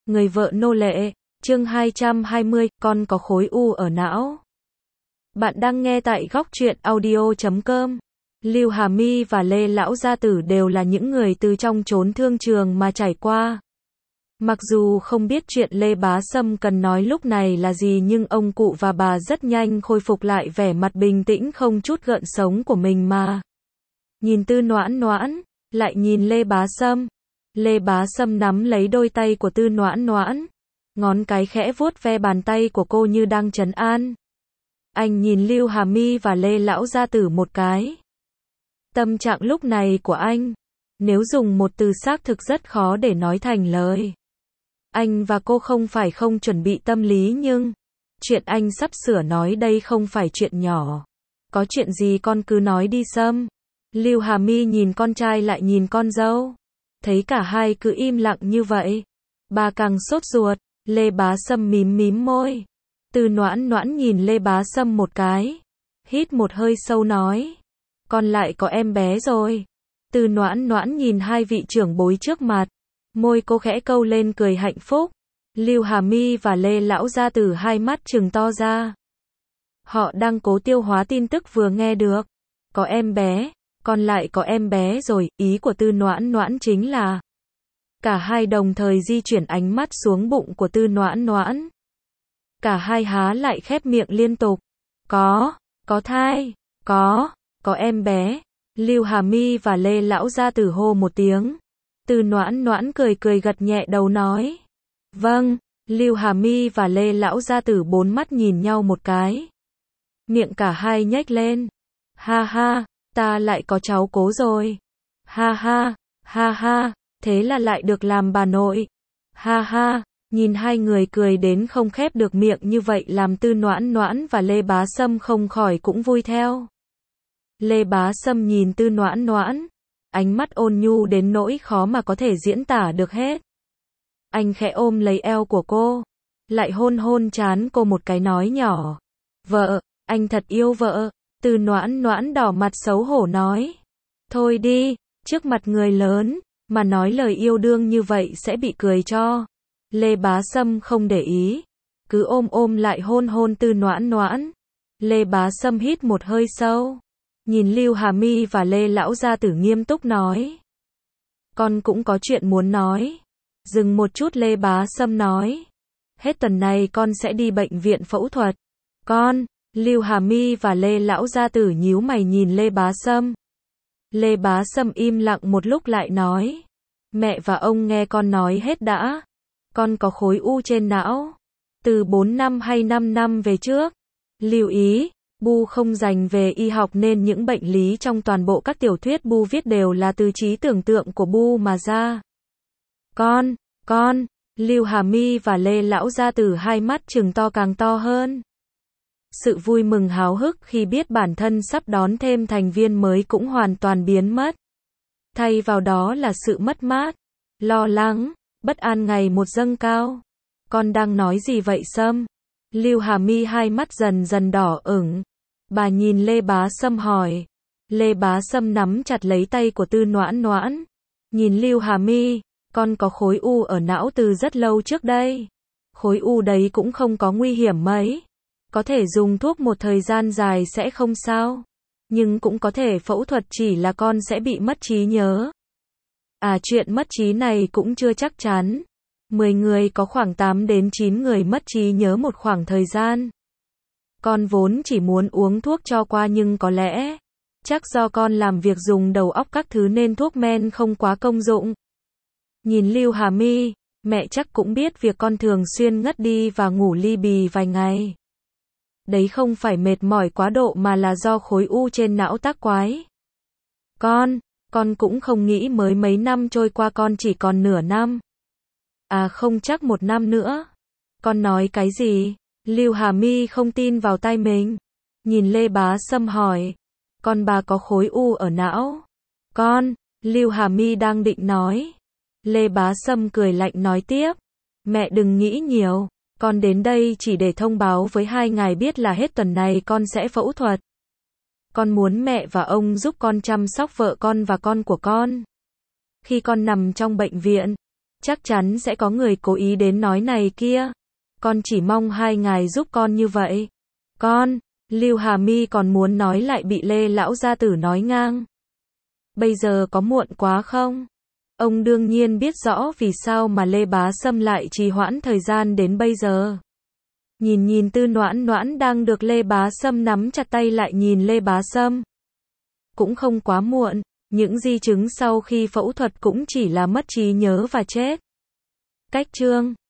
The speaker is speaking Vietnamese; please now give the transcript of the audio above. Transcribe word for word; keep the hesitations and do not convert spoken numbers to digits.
Người vợ nô lệ, chương hai trăm hai mươi, con có khối u ở não. Bạn đang nghe tại góc truyện audio chấm com. Lưu Hà My và Lê Lão Gia Tử đều là những người từ trong chốn thương trường mà trải qua. Mặc dù không biết chuyện Lê Bá Sâm cần nói lúc này là gì, nhưng ông cụ và bà rất nhanh khôi phục lại vẻ mặt bình tĩnh không chút gợn sóng của mình mà. Nhìn Tư Noãn Noãn, lại nhìn Lê Bá Sâm. Lê Bá Sâm nắm lấy đôi tay của Tư Noãn Noãn, ngón cái khẽ vuốt ve bàn tay của cô như đang trấn an. Anh nhìn Lưu Hà My và Lê Lão Gia Tử một cái. Tâm trạng lúc này của anh, nếu dùng một từ xác thực rất khó để nói thành lời. Anh và cô không phải không chuẩn bị tâm lý, nhưng chuyện anh sắp sửa nói đây không phải chuyện nhỏ. Có chuyện gì con cứ nói đi Sâm. Lưu Hà My nhìn con trai lại nhìn con dâu. Thấy cả hai cứ im lặng như vậy, bà càng sốt ruột. Lê Bá Sâm mím mím môi. Tư Noãn Noãn nhìn Lê Bá Sâm một cái, hít một hơi sâu nói, con lại có em bé rồi. Tư Noãn Noãn nhìn hai vị trưởng bối trước mặt, môi cô khẽ câu lên cười hạnh phúc. Lưu Hà My và Lê Lão Gia Tử hai mắt trừng to ra. Họ đang cố tiêu hóa tin tức vừa nghe được. Có em bé, con lại có em bé rồi. Ý của Tư Noãn Noãn chính là cả hai đồng thời di chuyển ánh mắt xuống bụng của Tư Noãn Noãn. Cả hai há lại khép miệng liên tục. Có, có thai, có, có em bé. Lưu Hà My và Lê Lão Gia Tử hô một tiếng. Tư Noãn Noãn cười cười gật nhẹ đầu nói. Vâng. Lưu Hà My và Lê Lão Gia Tử bốn mắt nhìn nhau một cái. Miệng cả hai nhếch lên. Ha ha, ta lại có cháu cố rồi. Ha ha, ha ha, thế là lại được làm bà nội. Ha ha, nhìn hai người cười đến không khép được miệng như vậy làm Tư Noãn Noãn và Lê Bá Sâm không khỏi cũng vui theo. Lê Bá Sâm nhìn Tư Noãn Noãn, ánh mắt ôn nhu đến nỗi khó mà có thể diễn tả được hết. Anh khẽ ôm lấy eo của cô, lại hôn hôn trán cô một cái nói nhỏ. Vợ, anh thật yêu vợ. Tư Noãn Noãn đỏ mặt xấu hổ nói. Thôi đi, trước mặt người lớn, mà nói lời yêu đương như vậy sẽ bị cười cho. Lê Bá Sâm không để ý, cứ ôm ôm lại hôn hôn Tư Noãn Noãn. Lê Bá Sâm hít một hơi sâu, nhìn Lưu Hà My và Lê Lão Gia Tử nghiêm túc nói. Con cũng có chuyện muốn nói. Dừng một chút Lê Bá Sâm nói. Hết tuần này con sẽ đi bệnh viện phẫu thuật. Con, Lưu Hà My và Lê Lão Gia Tử nhíu mày nhìn Lê Bá Sâm. Lê Bá Sâm im lặng một lúc lại nói. Mẹ và ông nghe con nói hết đã. Con có khối u trên não. Từ bốn năm hay năm năm về trước. Lưu ý, Bu không dành về y học nên những bệnh lý trong toàn bộ các tiểu thuyết Bu viết đều là từ trí tưởng tượng của Bu mà ra. Con, con, Lưu Hà My và Lê Lão Gia Tử hai mắt trừng to càng to hơn. Sự vui mừng háo hức khi biết bản thân sắp đón thêm thành viên mới cũng hoàn toàn biến mất. Thay vào đó là sự mất mát, lo lắng, bất an ngày một dâng cao. Con đang nói gì vậy Sâm? Lưu Hà My hai mắt dần dần đỏ ửng. Bà nhìn Lê Bá Sâm hỏi. Lê Bá Sâm nắm chặt lấy tay của Tư Noãn Noãn. Nhìn Lưu Hà My, con có khối u ở não từ rất lâu trước đây. Khối u đấy cũng không có nguy hiểm mấy. Có thể dùng thuốc một thời gian dài sẽ không sao. Nhưng cũng có thể phẫu thuật, chỉ là con sẽ bị mất trí nhớ. À, chuyện mất trí này cũng chưa chắc chắn. mười người có khoảng tám đến chín người mất trí nhớ một khoảng thời gian. Con vốn chỉ muốn uống thuốc cho qua nhưng có lẽ chắc do con làm việc dùng đầu óc các thứ nên thuốc men không quá công dụng. Nhìn Lưu Hà My, mẹ chắc cũng biết việc con thường xuyên ngất đi và ngủ li bì vài ngày. Đấy không phải mệt mỏi quá độ mà là do khối u trên não tác quái. Con, con cũng không nghĩ mới mấy năm trôi qua con chỉ còn nửa năm. À không, chắc một năm nữa. Con nói cái gì? Lưu Hà My không tin vào tai mình. Nhìn Lê Bá Sâm hỏi. Con bà có khối u ở não. Con, Lưu Hà My đang định nói. Lê Bá Sâm cười lạnh nói tiếp. Mẹ đừng nghĩ nhiều. Con đến đây chỉ để thông báo với hai ngài biết là hết tuần này con sẽ phẫu thuật. Con muốn mẹ và ông giúp con chăm sóc vợ con và con của con. Khi con nằm trong bệnh viện, Chắc chắn sẽ có người cố ý đến nói này kia. Con chỉ mong hai ngài giúp con như vậy. Con, Lưu Hà My còn muốn nói lại bị Lê lão gia tử nói ngang. Bây giờ có muộn quá không? Ông đương nhiên biết rõ vì sao mà Lê Bá Sâm lại trì hoãn thời gian đến bây giờ. Nhìn nhìn Tư Noãn Noãn đang được Lê Bá Sâm nắm chặt tay lại nhìn Lê Bá Sâm. Cũng không quá muộn, những di chứng sau khi phẫu thuật cũng chỉ là mất trí nhớ và chết. Cách chương